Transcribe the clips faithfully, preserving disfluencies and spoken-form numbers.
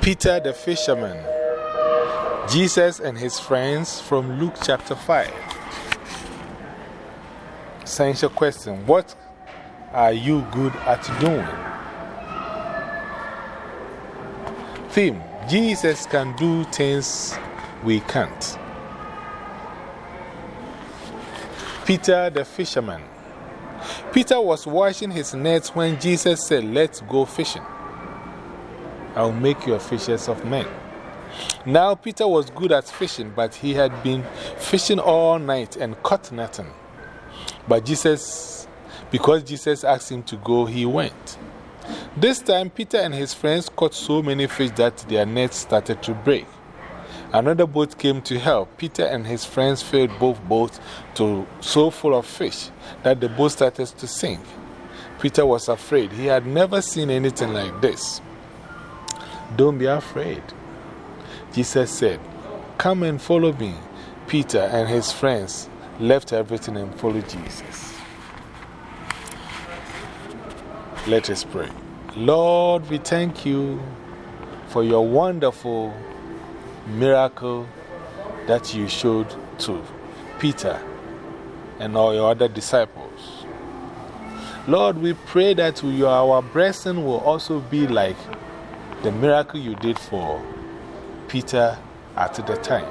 Peter the fisherman. Jesus and his friends from Luke chapter five. Essential question: what are you good at doing? Theme: Jesus can do things we can't. Peter the fisherman. Peter was washing his nets when Jesus said, "Let's go fishing. I'll make you fishers of men." Now, Peter was good at fishing, but he had been fishing all night and caught nothing. But Jesus, because Jesus asked him to go, he went. This time, Peter and his friends caught so many fish that their nets started to break. Another boat came to help. Peter and his friends filled both boats to so full of fish that the boat started to sink. Peter was afraid. He had never seen anything like this. "Don't be afraid," Jesus said. "Come and follow me." Peter and his friends left everything and followed Jesus. Let us pray. Lord, we thank you for your wonderful miracle that you showed to Peter and all your other disciples. Lord, we pray that your, our blessing will also be like the miracle you did for Peter at the time.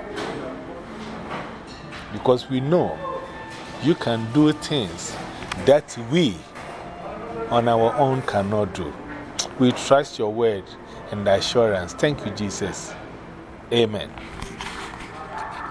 Because we know you can do things that we on our own cannot do. We trust your word and assurance. Thank you, Jesus. Amen.